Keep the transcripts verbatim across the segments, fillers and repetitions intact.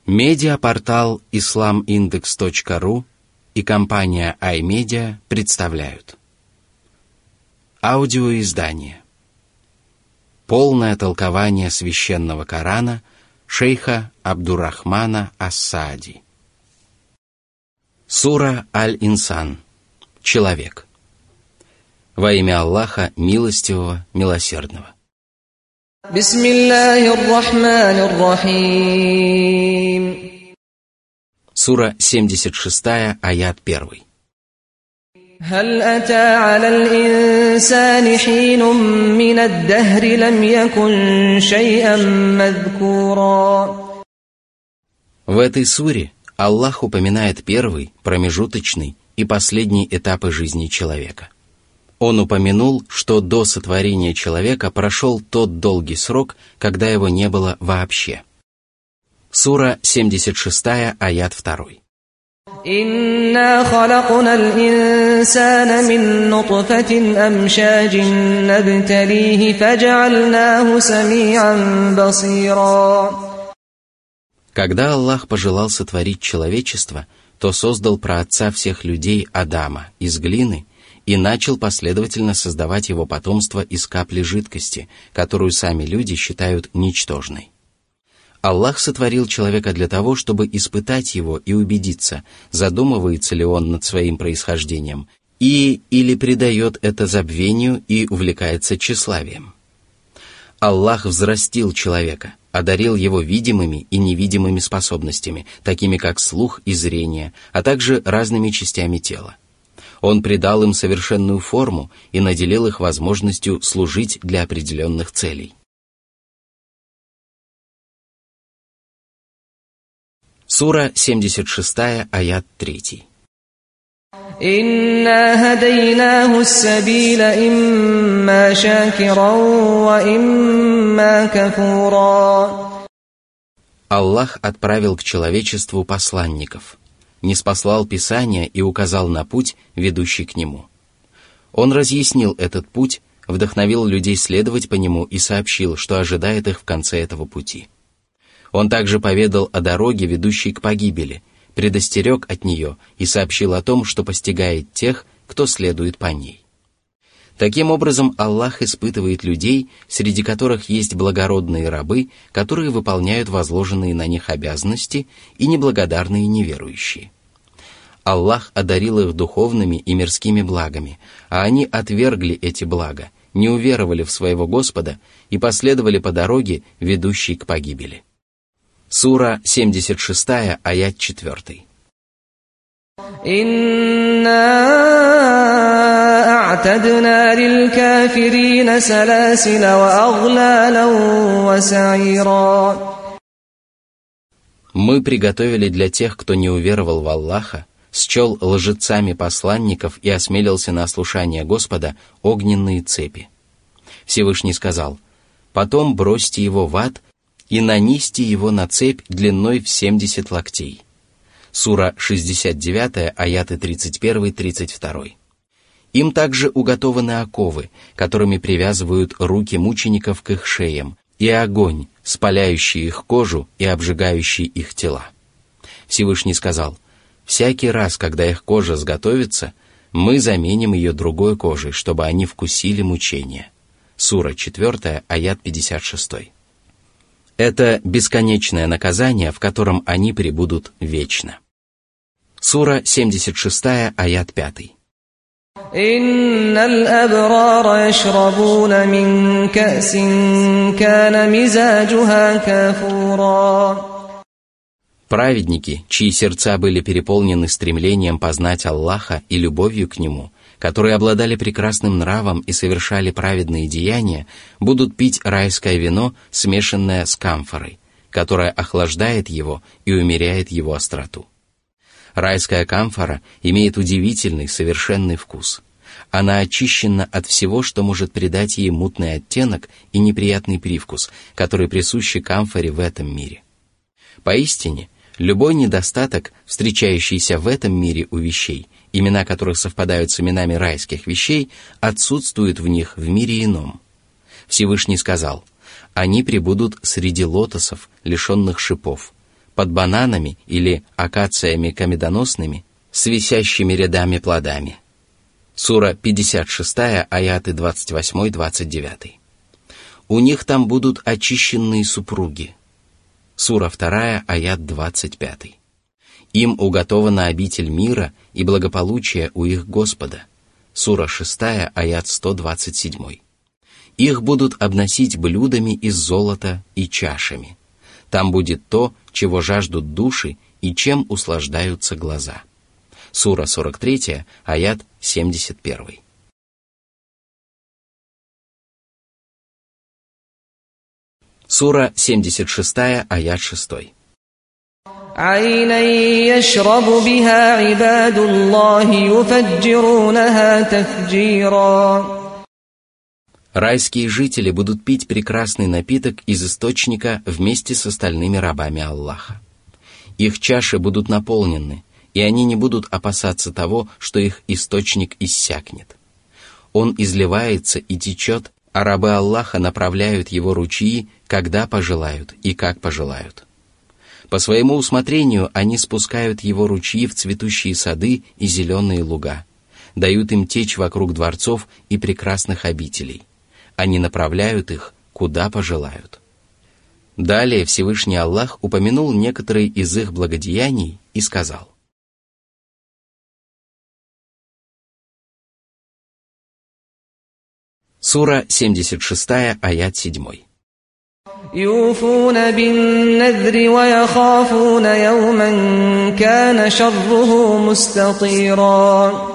Медиапортал ислам индекс точка ру и компания iMedia представляют аудиоиздание «Полное толкование священного Корана» шейха Абдуррахмана ас-Саади. Сура Аль-Инсан. Человек. Во имя Аллаха Милостивого, Милосердного. Бисмиллахир-рахманир-рахим. Сура семьдесят шесть, аят один. هل أتى على الإنسان حين من الدهر لم يكن شيئا مذكورا. В этой суре Аллах упоминает первый, промежуточный и последний этапы жизни человека. Он упомянул, что до сотворения человека прошел тот долгий срок, когда его не было вообще. Сура семьдесят шесть, аят два. إنا خلقنا الإنسان من نطفة أمشاج نبتليه فجعلناه سميعا بصيرا. Когда Аллах пожелал сотворить человечество, то создал праотца всех людей Адама из глины и начал последовательно создавать его потомство из капли жидкости, которую сами люди считают ничтожной. Аллах сотворил человека для того, чтобы испытать его и убедиться, задумывается ли он над своим происхождением, и или предает это забвению и увлекается тщеславием. Аллах взрастил человека, одарил его видимыми и невидимыми способностями, такими как слух и зрение, а также разными частями тела. Он придал им совершенную форму и наделил их возможностью служить для определенных целей. Сура семьдесят шесть, аят три. «Инна хадайнаху ас-сабиля имма шакиран ва имма кафура». Аллах отправил к человечеству посланников, ниспослал Писание и указал на путь, ведущий к нему. Он разъяснил этот путь, вдохновил людей следовать по нему и сообщил, что ожидает их в конце этого пути. Он также поведал о дороге, ведущей к погибели, предостерег от нее и сообщил о том, что постигает тех, кто следует по ней. Таким образом, Аллах испытывает людей, среди которых есть благородные рабы, которые выполняют возложенные на них обязанности, и неблагодарные неверующие. Аллах одарил их духовными и мирскими благами, а они отвергли эти блага, не уверовали в своего Господа и последовали по дороге, ведущей к погибели. Сура семьдесят шесть, аят четыре. «Инна а'тадна лиль-кафирина саласила ва аглалан ва са'ира». Мы приготовили для тех, кто не уверовал в Аллаха, счел лжецами посланников и осмелился на ослушание Господа, огненные цепи. Всевышний сказал: «Потом бросьте его в ад и нанести его на цепь длиной в семьдесят локтей». Сура шестьдесят девять, аяты тридцать один тридцать два. Им также уготованы оковы, которыми привязывают руки мучеников к их шеям, и огонь, спаляющий их кожу и обжигающий их тела. Всевышний сказал: «Всякий раз, когда их кожа сготовится, мы заменим ее другой кожей, чтобы они вкусили мучения». Сура четыре, аят пятьдесят шесть. Это бесконечное наказание, в котором они пребудут вечно. Сура семьдесят шесть, аят пять. «Инналь абрара яшрабуна мин ка'син кана мизаджуха кафура». Праведники, чьи сердца были переполнены стремлением познать Аллаха и любовью к Нему, которые обладали прекрасным нравом и совершали праведные деяния, будут пить райское вино, смешанное с камфорой, которое охлаждает его и умеряет его остроту. Райская камфора имеет удивительный, совершенный вкус. Она очищена от всего, что может придать ей мутный оттенок и неприятный привкус, который присущи камфоре в этом мире. Поистине, любой недостаток, встречающийся в этом мире у вещей, имена которых совпадают с именами райских вещей, отсутствуют в них в мире ином. Всевышний сказал: «Они пребудут среди лотосов, лишенных шипов, под бананами или акациями камедоносными с висящими рядами плодами. Сура пятьдесят шесть, аяты двадцать восемь двадцать девять. У них там будут очищенные супруги. Сура два, аят двадцать пять. Им уготована обитель мира и благополучия у их Господа. Сура шесть, аят сто двадцать семь. Их будут обносить блюдами из золота и чашами. Там будет то, чего жаждут души и чем услаждаются глаза. Сура сорок три, аят семьдесят один. Сура семьдесят шесть, аят шесть. عَيْنًا يَشْرَبُ بِهَا عِبَادُ اللَّهِ يُفَجِّرُونَهَا تَفْجِيرًا. Райские жители будут пить прекрасный напиток из источника вместе с остальными рабами Аллаха. Их чаши будут наполнены, и они не будут опасаться того, что их источник иссякнет. Он изливается и течет, а рабы Аллаха направляют его ручьи, когда пожелают и как пожелают. По своему усмотрению они спускают его ручьи в цветущие сады и зеленые луга, дают им течь вокруг дворцов и прекрасных обителей. Они направляют их, куда пожелают. Далее Всевышний Аллах упомянул некоторые из их благодеяний и сказал: Сура семьдесят шесть, аят семь. يوفون بالنذر ويخافون يوما كان شره مستطيرا.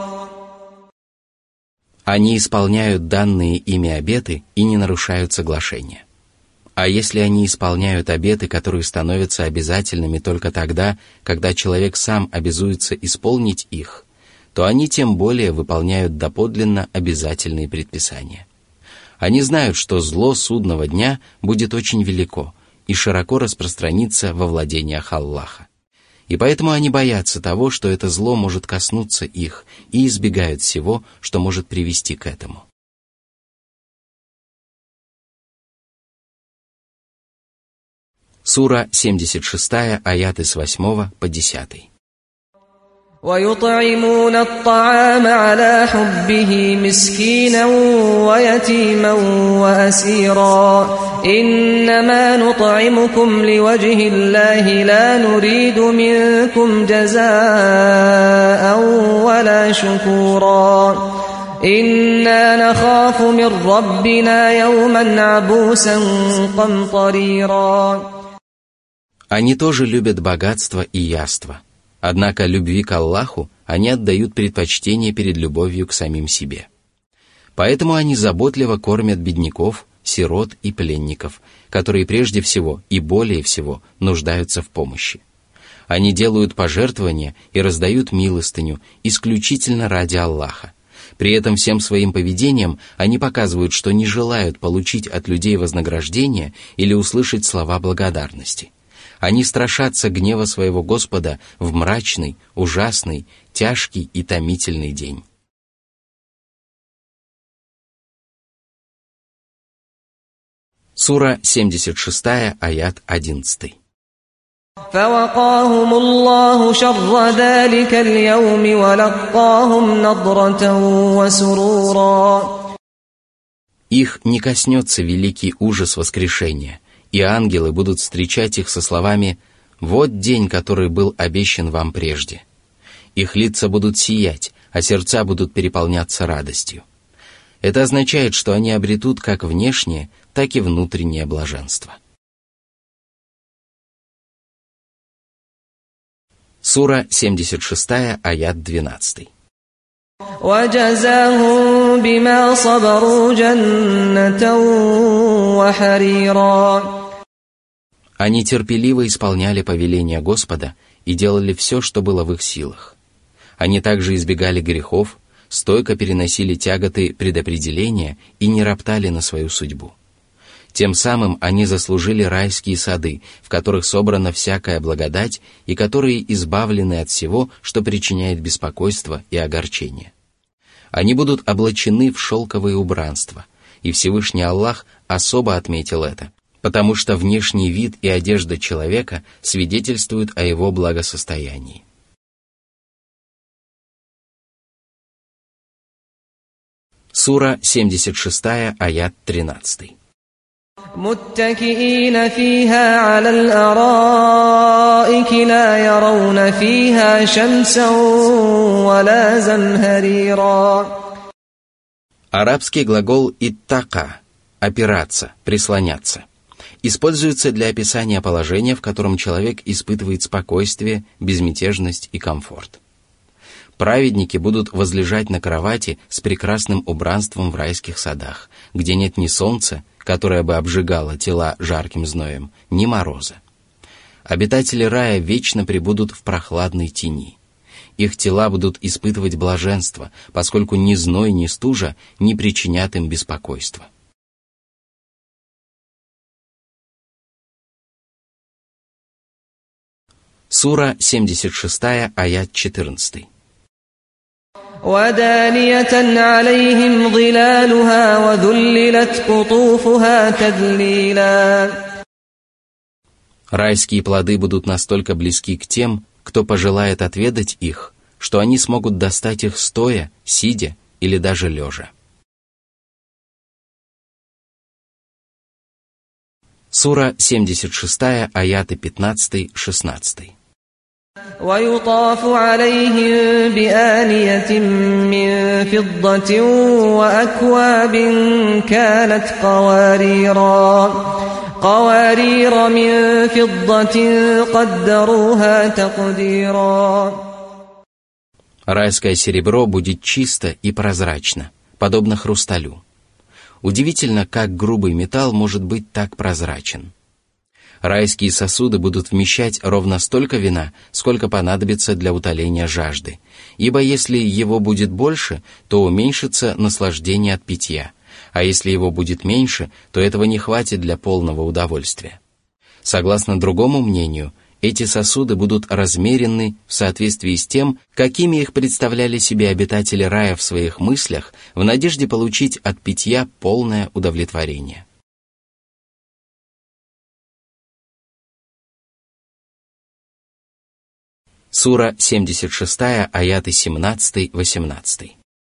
Они исполняют данные ими обеты и не нарушают соглашения. А если они исполняют обеты, которые становятся обязательными только тогда, когда человек сам обязуется исполнить их, то они тем более выполняют доподлинно обязательные предписания. Они знают, что зло судного дня будет очень велико и широко распространится во владениях Аллаха. И поэтому они боятся того, что это зло может коснуться их, и избегают всего, что может привести к этому. Сура семьдесят шесть, аяты с восьмого по десятый. ويطعمون الطعام على حبه مسكينا ويتيما وأسيرا إنما نطعمكم لوجه الله لا نريد منكم جزاء ولا شكورا إنا نخاف من ربنا يوما عبوسا قمطريرا. Они тоже любят богатство и яство. Однако любви к Аллаху они отдают предпочтение перед любовью к самим себе. Поэтому они заботливо кормят бедняков, сирот и пленников, которые прежде всего и более всего нуждаются в помощи. Они делают пожертвования и раздают милостыню исключительно ради Аллаха. При этом всем своим поведением они показывают, что не желают получить от людей вознаграждение или услышать слова благодарности. Они страшатся гнева своего Господа в мрачный, ужасный, тяжкий и томительный день. Сура семьдесят шесть, аят одиннадцать. فوقاهم الله شر ذلك اليوم ولقاهم نضرة وسرورا. Их не коснется великий ужас воскрешения, и ангелы будут встречать их со словами: «Вот день, который был обещан вам прежде». Их лица будут сиять, а сердца будут переполняться радостью. Это означает, что они обретут как внешнее, так и внутреннее блаженство. Сура семьдесят шесть, аят двенадцать. وَجَزَاهُم بِمَا صَبَرُوا جَنَّةً وَحَرِيرًا. Они терпеливо исполняли повеления Господа и делали все, что было в их силах. Они также избегали грехов, стойко переносили тяготы предопределения и не роптали на свою судьбу. Тем самым они заслужили райские сады, в которых собрана всякая благодать и которые избавлены от всего, что причиняет беспокойство и огорчение. Они будут облачены в шелковое убранство, и Всевышний Аллах особо отметил это, потому что внешний вид и одежда человека свидетельствуют о его благосостоянии. Сура семьдесят шесть, аят тринадцать. متكئين فيها على الأرائك لا يرون فيها شمسا ولا زمهريرا. Арабский глагол «иттака» – опираться, прислоняться – используется для описания положения, в котором человек испытывает спокойствие, безмятежность и комфорт. Праведники будут возлежать на кровати с прекрасным убранством в райских садах, где нет ни солнца, которое бы обжигало тела жарким зноем, ни мороза. Обитатели рая вечно пребудут в прохладной тени. Их тела будут испытывать блаженство, поскольку ни зной, ни стужа не причинят им беспокойства. Сура семьдесят шесть, аят четырнадцать. ودانية عليهم ظلالها وذللت قطوفها تذليلا. Райские плоды будут настолько близки к тем, кто пожелает отведать их, что они смогут достать их стоя, сидя или даже лежа. Сура семьдесят шесть, аяты пятнадцать-шестнадцать. ويطاف عليهم بآنية من فضة وأكواب كانت قواريرا قوارير من فضة قدروها تقديرا. Райское серебро будет чисто и прозрачно, подобно хрусталю. Удивительно, как грубый металл может быть так прозрачен. Райские сосуды будут вмещать ровно столько вина, сколько понадобится для утоления жажды, ибо если его будет больше, то уменьшится наслаждение от питья, а если его будет меньше, то этого не хватит для полного удовольствия. Согласно другому мнению, эти сосуды будут размеренны в соответствии с тем, какими их представляли себе обитатели рая в своих мыслях, в надежде получить от питья полное удовлетворение. Сура семьдесят шесть, аяты семнадцать-восемнадцать.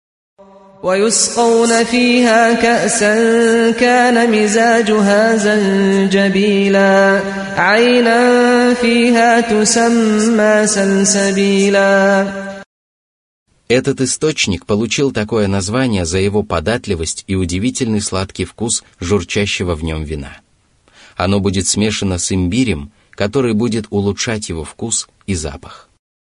ويسقون فيها كأسا كان مزاجها زنجبيلا عينا فيها تسمى سلسبيلا. Этот источник получил такое название за его податливость и удивительный сладкий вкус журчащего в нем вина. Оно будет смешано с имбирем, который будет улучшать его вкус и запах.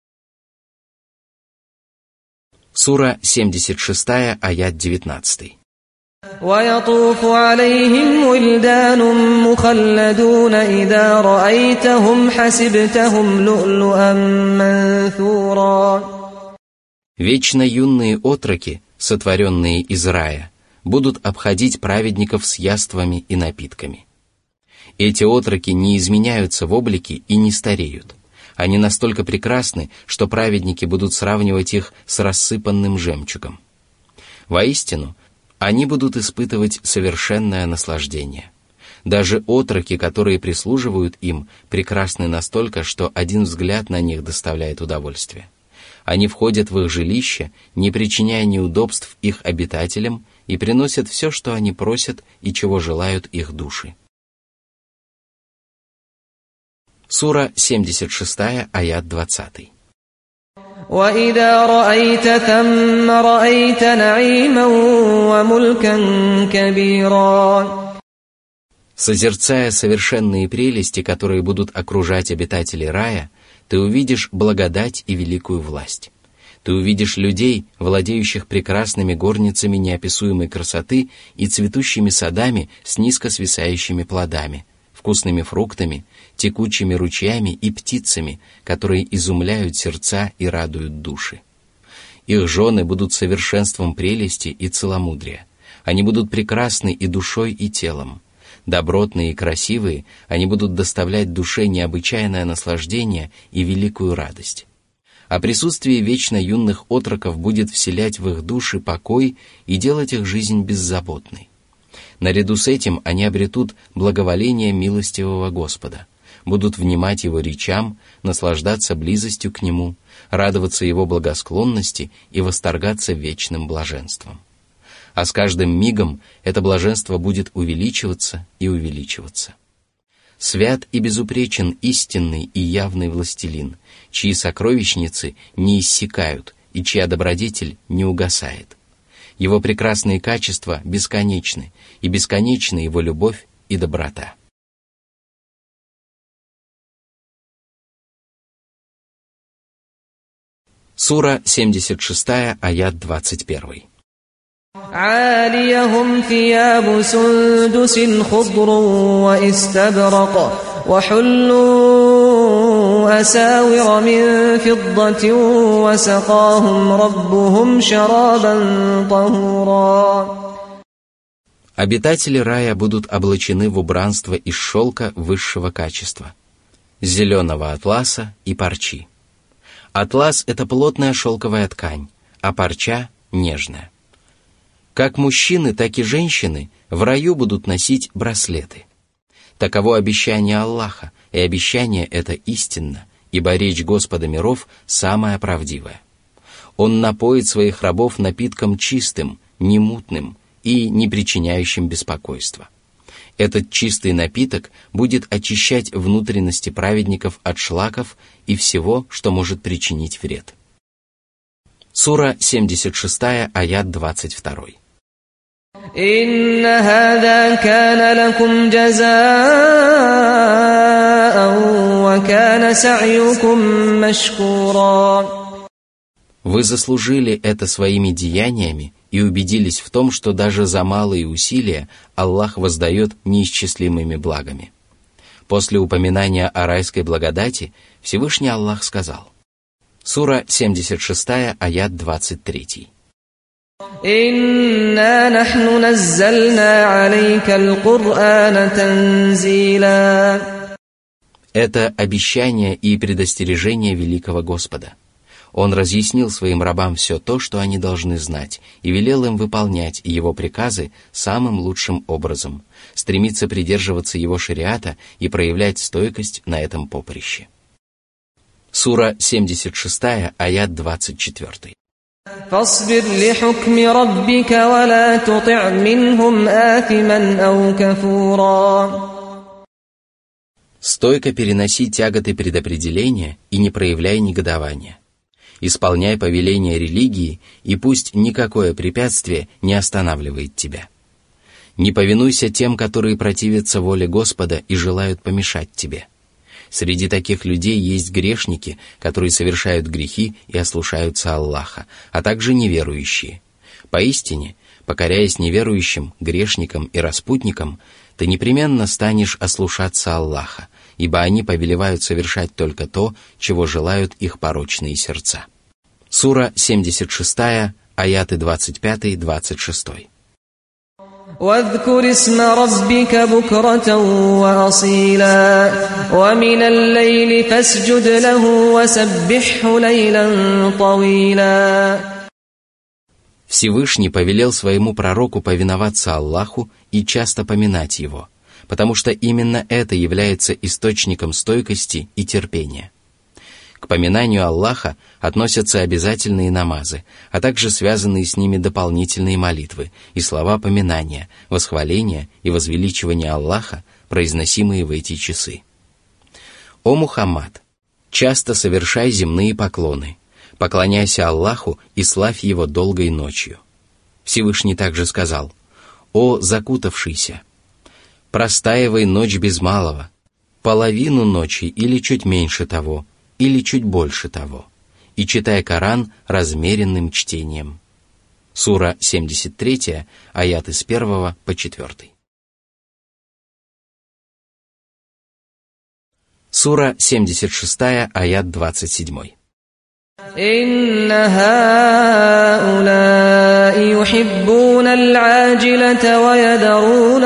Сура семьдесят шесть, аят девятнадцать. ويطوف عليهم ولدان مخلدون إذا رأيتهم حسبتهم لؤلؤا منثورا. Вечно юные отроки, сотворенные из рая, будут обходить праведников с яствами и напитками. Эти отроки не изменяются в облике и не стареют. Они настолько прекрасны, что праведники будут сравнивать их с рассыпанным жемчугом. Воистину, они будут испытывать совершенное наслаждение. Даже отроки, которые прислуживают им, прекрасны настолько, что один взгляд на них доставляет удовольствие. Они входят в их жилище, не причиняя неудобств их обитателям, и приносят все, что они просят и чего желают их души. Сура семьдесят шесть, аят двадцать. وَإِذَا رَأَيْتَ ثَمَّ رَأَيْتَ نَعِيمًا وَمُلْكًا كَبِيرًا. Созерцая совершенные прелести, которые будут окружать обитателей рая, ты увидишь благодать и великую власть. Ты увидишь людей, владеющих прекрасными горницами неописуемой красоты и цветущими садами с низко свисающими плодами, вкусными фруктами, текучими ручьями и птицами, которые изумляют сердца и радуют души. Их жены будут совершенством прелести и целомудрия. Они будут прекрасны и душой, и телом. Добротные и красивые, они будут доставлять душе необычайное наслаждение и великую радость. А присутствие вечно юных отроков будет вселять в их души покой и делать их жизнь беззаботной. Наряду с этим они обретут благоволение милостивого Господа, будут внимать Его речам, наслаждаться близостью к Нему, радоваться Его благосклонности и восторгаться вечным блаженством. А с каждым мигом это блаженство будет увеличиваться и увеличиваться. Свят и безупречен истинный и явный властелин, чьи сокровищницы не иссякают и чья добродетель не угасает. Его прекрасные качества бесконечны, и бесконечна Его любовь и доброта. Сура семьдесят шесть, аят двадцать один. عاليهم ثياب سندس خضر واستبرق وحلوا أساور من فضة وسقاهم ربهم شرابا طهورا. Обитатели рая будут облачены в убранство из шелка высшего качества, зеленого атласа и парчи. Атлас – это плотная шелковая ткань, а парча – нежная. Как мужчины, так и женщины в раю будут носить браслеты. Таково обещание Аллаха, и обещание это истинно, ибо речь Господа миров самая правдивая. Он напоит своих рабов напитком чистым, немутным и не причиняющим беспокойства. Этот чистый напиток будет очищать внутренности праведников от шлаков и всего, что может причинить вред. Сура семьдесят шесть, аят двадцать два. إن هذا كان لكم جزاء وكان سعيكم مشكورا. Вы заслужили это своими деяниями и убедились в том, что даже за малые усилия Аллах воздает неисчислимыми благами. После упоминания о райской благодати Всевышний Аллах сказал. Сура семьдесят шесть, аят двадцать три. إنا نحن نزلنا عليك القرآن تنزيلا. Это обещание и предостережение великого Господа. Он разъяснил своим рабам все то, что они должны знать, и велел им выполнять Его приказы самым лучшим образом, стремиться придерживаться Его шариата и проявлять стойкость на этом поприще. Сура семьдесят шесть, аят двадцать четыре. فاصبر لحكم ربك ولا تطع منهم آثما أو كفورا. Стойко переноси тяготы предопределения и не проявляй негодования. Исполняй повеления религии, и пусть никакое препятствие не останавливает тебя. Не повинуйся тем, которые противятся воле Господа и желают помешать тебе. Среди таких людей есть грешники, которые совершают грехи и ослушаются Аллаха, а также неверующие. Поистине, покоряясь неверующим, грешникам и распутникам, ты непременно станешь ослушаться Аллаха, ибо они повелевают совершать только то, чего желают их порочные сердца. Сура семьдесят шесть, аяты двадцать пять двадцать шесть. واذكر اسم ربك بكرة وأصيلا ومن الليل فاسجد له وسبحه ليلا طويلا. Всевышний повелел своему пророку повиноваться Аллаху и часто поминать его, потому что именно это является источником стойкости и терпения. К поминанию Аллаха относятся обязательные намазы, а также связанные с ними дополнительные молитвы и слова поминания, восхваления и возвеличивания Аллаха, произносимые в эти часы. О Мухаммад, часто совершай земные поклоны, поклоняйся Аллаху и славь Его долгой ночью. Всевышний также сказал: «О закутавшийся, простаивай ночь без малого, половину ночи или чуть меньше того, или чуть больше того, и читай Коран размеренным чтением». Сура семьдесят три, аяты с первого по четвертый. Сура семьдесят шесть, аят двадцать семь. إن هؤلاء يحبون العاجلة ويذرون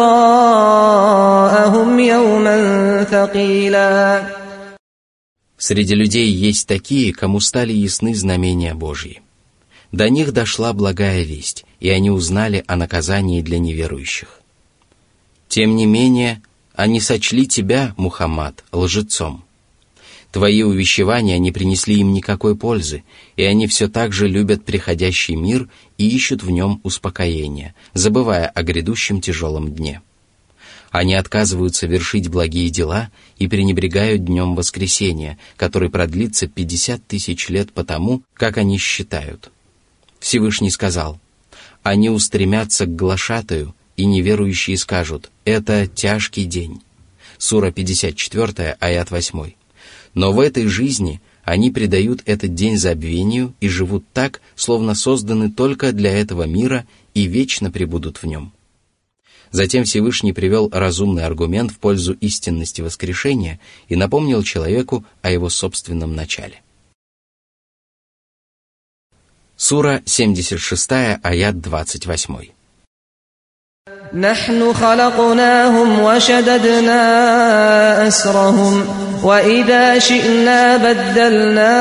وراءهم يوما ثقيلا. Среди людей есть такие, кому стали ясны знамения Божьи. До них дошла благая весть, и они узнали о наказании для неверующих. Тем не менее, они сочли тебя, Мухаммад, лжецом. Твои увещевания не принесли им никакой пользы, и они все так же любят приходящий мир и ищут в нем успокоения, забывая о грядущем тяжелом дне. Они отказываются вершить благие дела и пренебрегают днем воскресения, который продлится пятьдесят тысяч лет потому, как они считают. Всевышний сказал: «Они устремятся к глашатаю, и неверующие скажут: это тяжкий день». Сура пятьдесят четыре, аят восемь. Но в этой жизни они предают этот день забвению и живут так, словно созданы только для этого мира и вечно пребудут в нем. Затем Всевышний привел разумный аргумент в пользу истинности воскрешения и напомнил человеку о его собственном начале. Сура семьдесят шесть, аят двадцать восемь. نحن خلقناهم وشددنا أسرهم وإذا شئنا بدلنا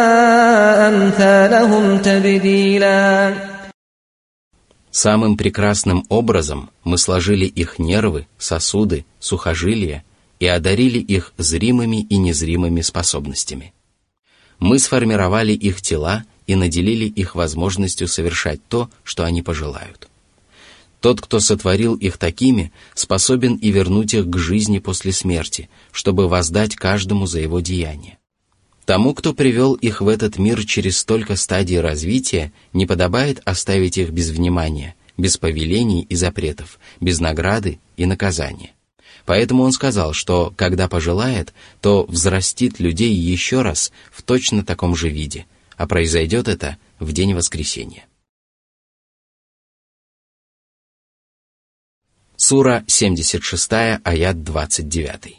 أمثالهم تبديلا. Самым прекрасным образом мы сложили их нервы, сосуды, сухожилия и одарили их зримыми и незримыми способностями. Мы сформировали их тела и наделили их возможностью совершать то, что они пожелают. Тот, кто сотворил их такими, способен и вернуть их к жизни после смерти, чтобы воздать каждому за его деяние. Тому, кто привел их в этот мир через столько стадий развития, не подобает оставить их без внимания, без повелений и запретов, без награды и наказания. Поэтому он сказал, что, когда пожелает, то взрастит людей еще раз в точно таком же виде, а произойдет это в день воскресения. Сура семьдесят шесть, аят двадцать девять.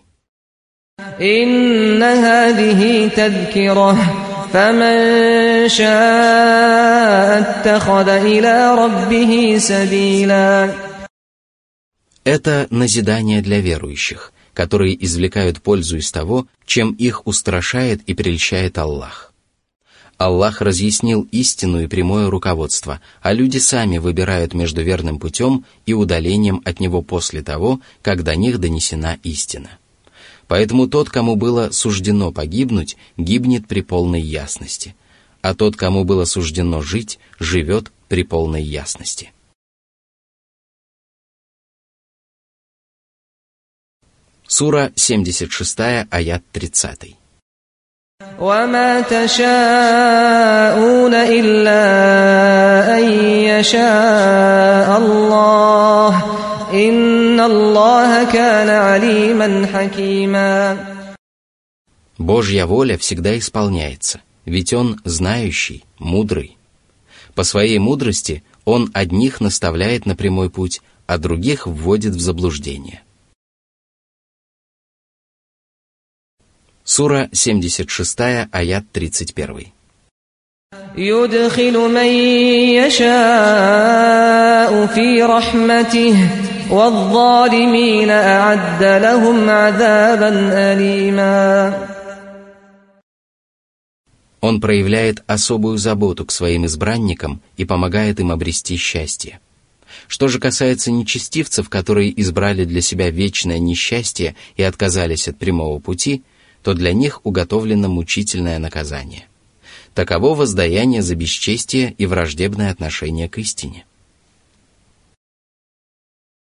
إن هذه تذكرة فمن شاء اتخذ إلى ربه سبيلا. Это назидание для верующих, которые извлекают пользу из того, чем их устрашает и прельщает Аллах. Аллах разъяснил истину и прямое руководство, а люди сами выбирают между верным путем и удалением от него после того, как до них донесена истина. Поэтому тот, кому было суждено погибнуть, гибнет при полной ясности, а тот, кому было суждено жить, живет при полной ясности. Сура семьдесят шесть, аят тридцать. وما تشاءون إلا أن يشاء الله إن الله كان عليما حكيما. Божья воля всегда исполняется, ведь Он знающий, мудрый. По своей мудрости Он одних наставляет на прямой путь, а других вводит в заблуждение. Сура семьдесят шесть, аят тридцать один. يدخل من يشاء في رحمته والظالمين أعد لهم عذابا أليما. Он проявляет особую заботу к своим избранникам и помогает им обрести счастье. Что же касается нечестивцев, которые избрали для себя вечное несчастье и отказались от прямого пути, то для них уготовлено мучительное наказание. Таково воздаяние за бесчестие и враждебное отношение к истине.